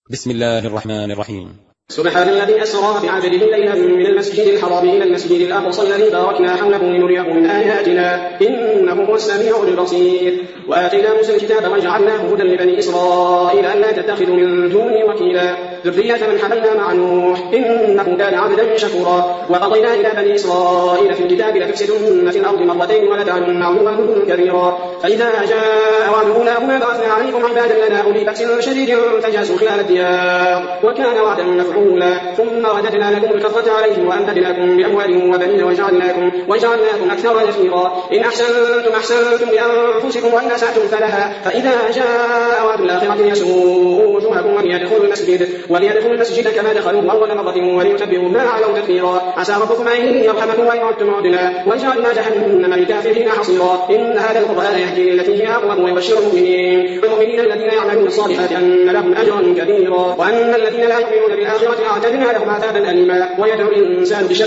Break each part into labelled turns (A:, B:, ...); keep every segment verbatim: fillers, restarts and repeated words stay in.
A: بسم الله الرحمن الرحيم.
B: سبحان الذي أسرى بعبده ليلا من المسجد الحرام إلى المسجد الأقصى الذي باركنا حوله لنريه من آياتنا إنه هو السميع البصير. وآتينا موسى الكتاب وجعلناه هدى لبني إسرائيل ألا تتخذوا من دوني وكيلا ذرية من حملنا مع نوح إنه كان عبدا شكورا. وقضينا إلى بني إسرائيل في الكتاب لتفسدن في الأرض مرتين ولتعلن علوا كبيرا. فإذا جاء وعد أولاهما بعثنا عليكم عبادا لنا أولي بأس شديد فجاسوا خلال الديار وكان وعدا مفعولا. ثم رددنا لكم الكرة عليهم وأمددناكم بأموال وبنين وجعلناكم, وجعلناكم أكثر نفيرا. إن أحسنتم أحسنتم لأنفسكم وإن أسأتم فلها. فإذا جاء وعد الآخرة ليسوءوا وجوهكم وليدخلوا المسجد وليدخلوا المسجد كما دخلوه أول مرة وليتبعوا ما علوا تكبيرا. عسى ربكم أن يرحمكم وإن عدتم عدنا وجعلنا جهنم للكافرين حصيرا. إن هذا القرآن يهدي للتي هي أقوم ويبشر المؤمنين المؤمنين الذين يعملون الصالحات أن لهم أجرا كبيرا. وأن الذين لا يؤمنون بالآخرة أعتدنا لهم عذابا أليما. ويدعو الإنسان بشر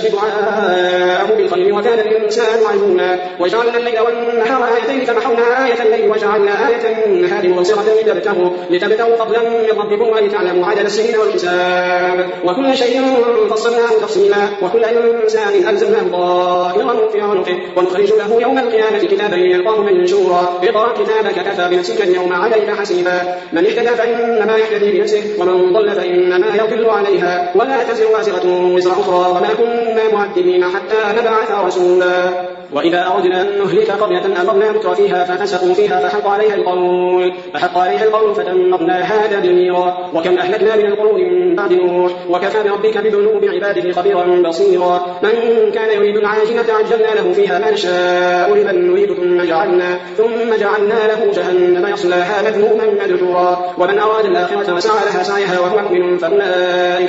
B: دعاءه بالخير وكان الإنسان عجولا. وجعلنا الليل والنهار آيتين فمحونا آية الليل وجعلنا آية النهار مبصرة لتبتغوا لتبتغوا فضلا من ربكم ولتعلموا عدد السنين والحساب. وكل شيء فصلناه تفصيلا. وكل إنسان ألزمناه طائره في عنقه ونخرج له يوم القيامة كتابا يلقاه منشورا. اقرأ كتابك كفى بنفسك اليوم عليك حسيبا. من اهتدى فإنما يهتدي بنفسه ومن ضل فإنما يضل عليها ولا تزر وازرة وزر أخرى وما كنا معذبين حتى نبعث رسولا. وإذا أردنا أن نهلك قرية أمرنا متر فيها ففسقوا فيها فحق عليها القول فحق عليها القول فدمرناها تدميرا. وكم أهلكنا من القرون من بعد نوح وكفى بربك بذنوب عباده خبيرا بصيرا. من كان يريد العاجلة عجلنا له فيها ما نشاء لمن نريد ثم جعلنا ثم جعلنا له جهنم يصلاها مذموما مدحورا. ومن أراد الآخرة وسعى لها سعيها وهو مؤمن فأولئك,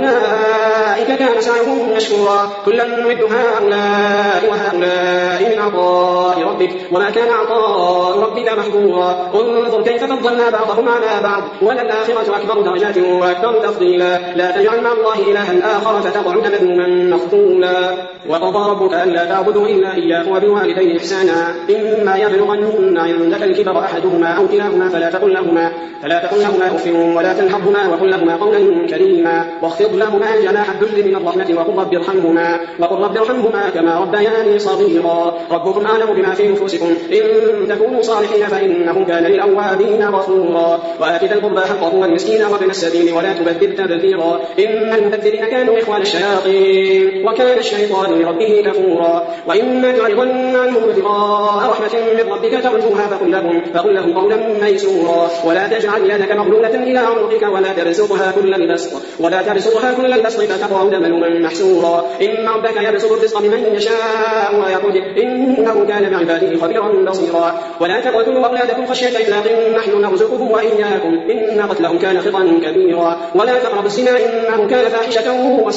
B: فأولئك كان سعيهم مشكورا. كلا نمد هؤلاء وهؤلاء من عطاء ربك وما كان عطاء ربك محظورا. انظر كيف فضلنا بعضهم على بعض وللآخرة أكبر درجات وأكبر تفضيلا. لا تجعل مع الله إلها آخر فتقعد مذموما مخذولا. وقضى ربك ألا تعبدوا إلا إياه وبالوالدين إحسانا إما يبلغن عندك الكبر أحدهما أو كلاهما فلا تقل لهما فلا تقل لهما أف ولا تنهرهما وقل لهما قولا كريما واخفض لهما جناح الذل من الرحمة وقل رب ارحمهما وقل رب ارحمهما كما ربياني صغيرا. ربكم أعلم بما في نفوسكم إن تكونوا صالحين فإنه كان للأوابين غفورا. وآت ذا القربى حقه والمسكين وابن السبيل ولا تبذر تبذيرا إن المبذرين كانوا إخوان الشياطين وكان الشيطان لربه كفورا. وإما تعرضن عنهم ابتغاء رحمة من ربك ترجوها فقل لهم, فقل لهم قولا ميسورا. ولا تجعل يدك مغلولة إلى عنقك ولا تبسطها كل البسط ولا تبسطها كل البسط فتقعد ملوما محسورا. إن ربك يبسط الرزق لمن يشاء ويقدر إنه كان بعباده خبيرا بصيرا. ولا تقتلوا أولادكم خشية إملاق نحن نرزقهم وإياكم إن قتلهم كان خطأ كبيرا. ولا تقربوا الزنا إنه كان فاحشة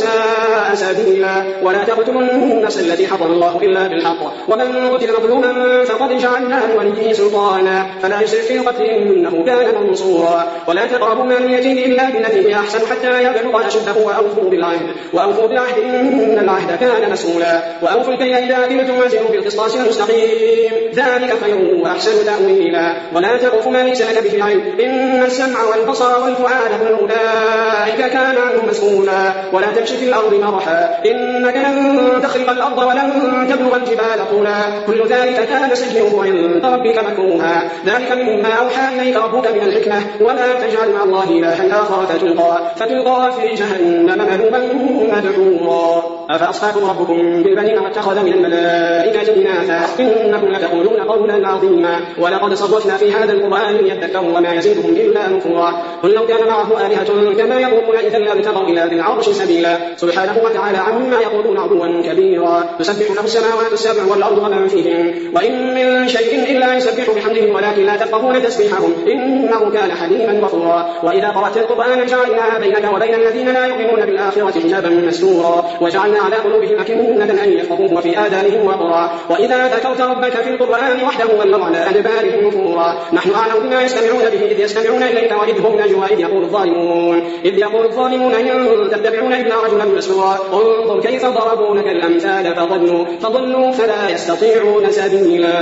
B: وساء سبيلا. ولا تقتلوا النفس التي حرم الله إلا بالحق ومن قتل مظلوما فقد جعلنا لوليه سلطانا فلا يسرف في القتل إنه كان منصورا. ولا تقربوا مال اليتيم إلا بالتي هي أحسن حتى يبلغ أشده وأوفوا بالعهد وأوفوا بالعهد إن العهد كان مسؤولا. وأوفوا الكيل إذا كلتم وزنوا بالقسطاس المستقيم ذلك خير وأحسن تأويلا. ولا تقف ما ليس لك به علم إن السمع والبصر والفؤاد كل أولئك كان عنه مسؤولا. ولا تمشي في الأرض مرحا إنك لن تخرق الأرض ولن تبلغ الجبال طولا كل ذلك كان سيئه عند ربك مكروها. ذلك مما أوحى إليك ربك من الحكمة. ولا تجعل مع الله إلها آخر فتلقى, فتلقى في جهنم مذموما مدحورا. أفأصفاكم ربكم بالبنين واتخذ من الملائكة إناثا إنكم لتقولون قولا عظيما. ولقد صرفنا في هذا القرآن ليذكروا وما يزيدهم إلا نفورا. قل لو كان معه آلهة كما يقولون إذا لابتغوا إلى ذي العرش سبيلا. سبحانه وتعالى عما يقولون عدوا كبيرا. تسبح له السماوات السبع والأرض ومن فيهن وإن من شيء إلا يسبح بحمده ولكن لا تفقهون تسبيحهم إنه كان حليما غفورا. وإذا قرأت القرآن جعلنا بينك وبين الذين لا يؤمنون بالآخرة حجابا مستورا وجعلنا على قلوبهم أكنة أن يفقهوه وفي آذانهم وقرا. وإذا ذكرت ربك في القرآن وحده ولوا على أدبارهم نفورا. نحن أعلم بما يستمعون به إذ يستمعون إليك وإذ هم نجوى إذ يقول الظالمون إذ يقول الظالمون إن تتبعون إلا رجلا مسحورا. انظر كيف ضربوا لك الأمثال فضلوا, فضلوا فلا يستطيعون سبيلا.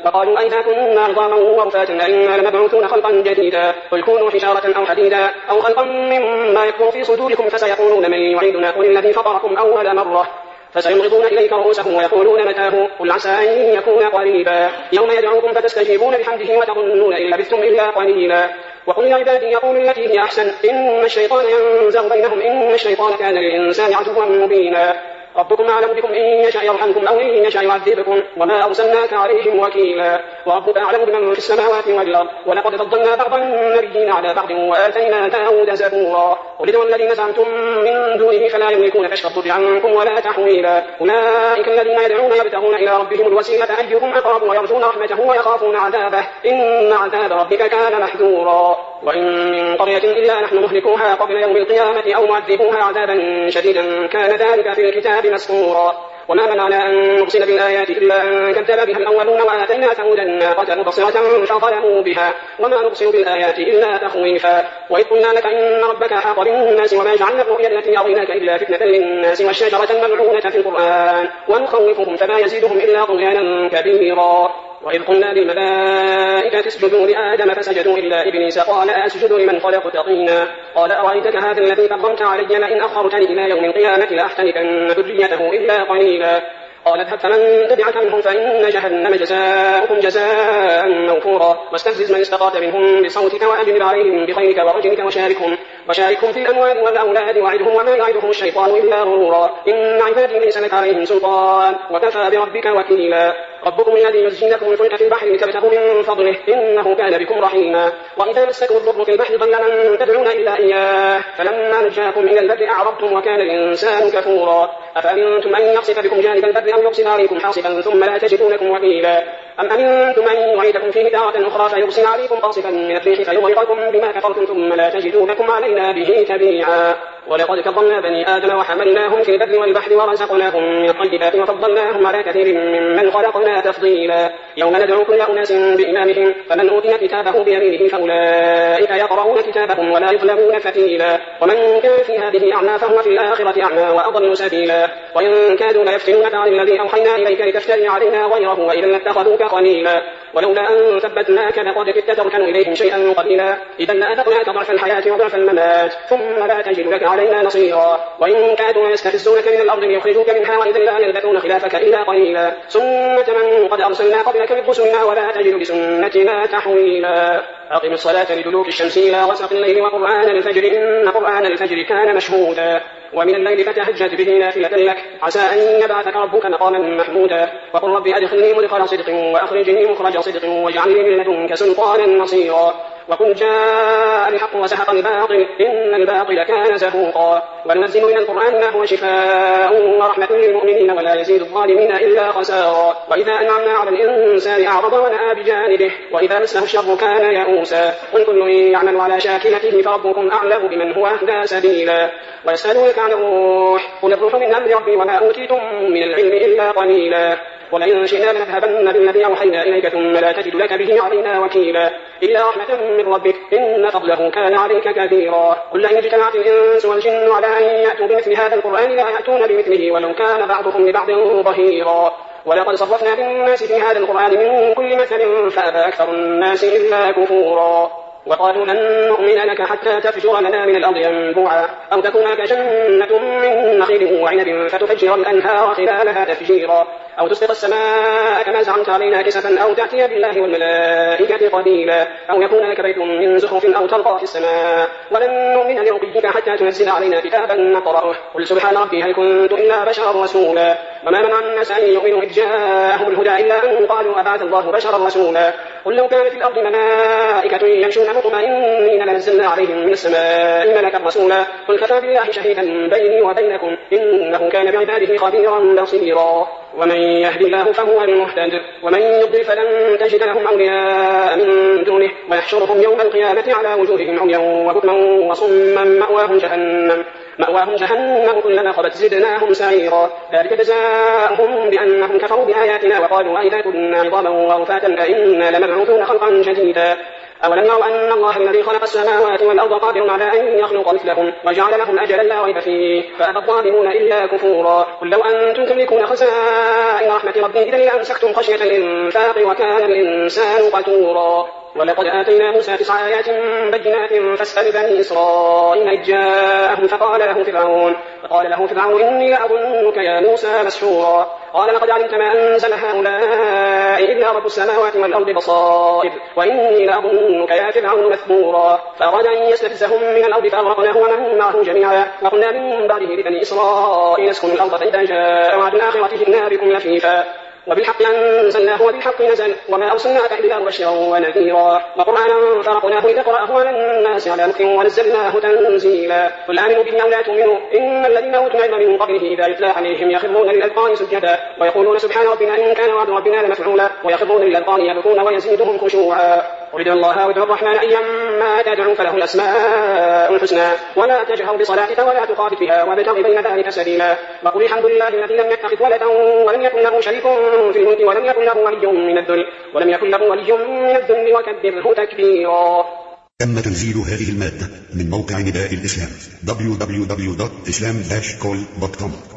B: وقالوا أئذا كنا عظاما ورفاتا أئنا لمبعوثون خلقا جديدا قل كونوا حجارة أو حديدا أو خلقا مما يكبر في صدوركم فسيقولون من يعيدنا قل الذي فطركم أول مرة فسينغضون إليك رؤوسهم ويقولون متاه قل عسى أن يكون قريبا يوم يدعوكم فتستجيبون بحمده وتظنون إن لبثتم إلا قليلا وقل يا عبادي يقول التي هي أحسن إن الشيطان ينزغ بينهم إن الشيطان كان للإنسان عدوا مبينا ربكم أعلم بكم إن يشاء يرحمكم أو إن يشاء يعذبكم وما أرسلناك عليهم وكيلا وربك أعلم بمن في السماوات والأرض ولقد فضلنا بعض النبيين على بعض وآتينا داود زبورا قل ادعوا الذين زعمتم من دونه فلا يملكون كشف الضر عنكم ولا تحويلا أولئك الذين يدعون يبتغون إلى ربهم الوسيلة أيهم أقرب ويرجون رحمته ويخافون عذابه إن عذاب ربك كان محذورا وإن من قرية إلا نحن مهلكوها قبل يوم القيامة أو معذبوها عذابا شديدا كان ذلك في الكتاب مسطورا وما منعنا أن نرسل بالآيات إلا أن كذب بها الأولون وآتينا ثمود الناقة مبصرة فظلموا بها وما نرسل بالآيات إلا تخويفا وإذ قلنا لك إن ربك أحاط بالناس وما جعلنا الرؤيا التي أريناك إلا فتنة للناس والشجرة الملعونة في القرآن ونخوفهم فما يزيدهم إلا طغيانا كبيرا وإذ قلنا للملائكة اسجدوا لآدم فسجدوا إلا إبليس قال أسجد لمن خلقت طينا قال أرأيتك هذا الذي كرمت علي لئن أخرتني إلى يوم القيامة لأحتنكن ذريته إلا قليلا قال اذهب فمن تبعك منهم فإن جهنم جزاؤكم جزاء موفورا واستفزز من استطعت منهم بصوتك وأجلب عليهم بخيرك ورجلك وشاركهم وشاركهم في الأموال والأولاد وعدهم وما يعدهم الشيطان إلا غرورا إن عبادي ليس لك عليهم سلطان وكفى بربك وكيلا ربكم الذي يزجي لكم الفلك في البحر لتبتغوا من فضله إنه كان بكم رحيما وإذا مسكم الضر في البحر ضل من تدعون إلا إياه فلما نجاكم إلى البر أعرضتم وكان الإنسان كفورا أفأمنتم أن يخسف بكم جانب البر أو يرسل عليكم حاصبا ثم لا تجدوا لكم وكيلا أم أمنتم أن يعيدكم فيه تارة أخرى فيرسل عليكم قاصفا من الريح فيغرقكم بما كفرتم ثم لا تجدوا لكم علينا به تبيعا ولقد كرمنا بني آدم وحملناهم في البر والبحر ورزقناهم من الطيبات وفضلناهم على كثير ممن خلقنا تفضيلا يوم ندعو كل أناس بإمامهم فمن أوتي كتابه بيمينه فأولئك يقرؤون كتابهم ولا يظلمون فتيلا ومن كان في هذه أعمى فهو في الآخرة أعمى وأضل سبيلا وإن كادوا ليفتنونك عن الذي أوحينا إليك لتفتري علينا غيره وإذا لاتخذوك خليلا ولولا أن ثبتناك لقد كدت تركن إليهم شيئا قليلا إذا لأذقناك ضعف الحياة وضعف الممات ثم لا تجد لك علينا نصيرا وإن كادوا يستفزونك من الأرض ليخرجوك منها وإذا لا يلبثون خلافك إلا قليلا سنة من قد أرسلنا قبلك من رسلنا ولا تجد لسنتنا تحويلا أقم الصلاة لدلوك الشمس إلى غسق الليل وقرآن الفجر إن قرآن الفجر كان مشهودا ومن الليل فتهجد به نافلة لك عسى أن يبعثك ربك مقاما محمودا وقل رب أدخلني مدخل صدق وأخرجني مخرج صدق واجعل لي من لدنك سلطانا نصيرا وقل جاء الحق وزهق الباطل إن الباطل كان زهوقا وننزل من القرآن ما هو شفاء ورحمة للمؤمنين ولا يزيد الظالمين إلا خسارا وإذا أنعمنا على الإنسان أعرض ونأى بجانبه وإذا مسه الشر كان يئوسا قل كل يعمل على شاكلته فربكم أعلم بمن هو أهدى سبيلا ويسألونك عن الروح قل الروح من أمر ربي وما أوتيتم من العلم إلا قليلا ولئن شئنا لنذهبن بالذي أوحينا إليك ثم لا تجد لك به علينا وكيلا إلا رحمة من ربك إن فضله كان عليك كثيرا قل لئن اجتمعت الإنس والجن على أن يأتوا بمثل هذا القرآن لا يأتون بمثله ولو كان بعضهم لبعض ظهيرا ولقد صرفنا للناس في هذا القرآن من كل مثل فأبى أكثر الناس إلا كفورا وقالوا لن نؤمن لك حتى تفجر لنا من الأرض ينبوعا أو تكون لك جنة من نخيل وعنب فتفجر الأنهار خلالها تفجيرا أو تسقط السماء كما زعمت علينا كسفا أو تأتي بالله والملائكة قبيلا أو يكون لك بيت من زخرف أو ترقى في السماء ولن نؤمن لرقيك حتى تنزل علينا كتابا نقرأه قل سبحان ربي هل كنت إلا بشرا رسولا وما منع الناس أن يؤمنوا إذ جاءهم الهدى إلا أن قالوا أبعث الله بشرا رسولا قل لو كان في الأرض ملائكة يمشون مطمئنين لنزلنا عليهم من السماء ملكا رسولا قل كفى بالله شهيدا بيني وبينكم إنه كان بعباده خبيرا بصيرا ومن يهدي الله فهو المهتد ومن يضلل فلن تجد لهم أولياء من دونه ويحشرهم يوم القيامة على وجوههم عميا وبكما وصما مأواهم جهنم مأواهم جهنم كلما خبت زدناهم سعيرا ذلك جزاؤهم بأنهم كفروا بآياتنا وقالوا أئذا كنا عظاما ورفاتا أئنا لمبعوثون خلقا جديدا أولم يروا أن الله الذي خلق السماوات والأرض قادر على أن يخلق مثلهم وجعل لهم أجلا لا ريب فيه فأبى الظالمون إلا كفورا قل لو أنتم تملكون خزائن رحمة ربي إذا لأمسكتم خشية الإنفاق وكان الإنسان قتورا ولقد آتينا موسى تسع آيات بينات فاسأل بني إسرائيل إذ جاءهم فقال له فرعون فقال له فرعون إني لأظنك يا موسى مسحورا قال لقد علمت ما أنزل هؤلاء إلا رب السماوات والأرض بصائر وإني لأظنك يا فرعون مثبورا فأراد أن يستفزهم من الأرض فأغرقناه ومن معه جميعا وقلنا من بعده لبني إسرائيل اسكنوا الأرض فإذا جاء وعد الآخرة جئنا بكم لفيفا وبالحق أنزلناه وبالحق نزل وما أرسلناك إلا مبشرا ونذيرا وقرآنا فرقناه لتقرأه على الناس على مكر ونزلناه تنزيلا قل آمنوا به أو لا تؤمنوا إن الذين أوتوا العلم من قبله إذا يتلى عليهم يخرون للأذقان سجدا ويقولون سبحان ربنا إن كان وعد ربنا لمفعولا ويخرون للأذقان يبكون ويزيدهم خشوعا قل ادعوا الله وادعوا الرحمن أيما تدعوا فله الأسماء الحسنى ولا تجهر بصلاتك ولا تخافت بها وابتغ بين ذلك سبيلا وقل الحمد لله الذي لم يتخذ ولدا ولم يكن له شريك في الملك ولم يكن له ولي من الذل ولم يكن له ولي من الذل وكبره تكبيرا.
C: تم تنزيل هذه المادة من موقع نداء الإسلام دبليو دبليو دبليو دوت إسلام داش كول دوت كوم.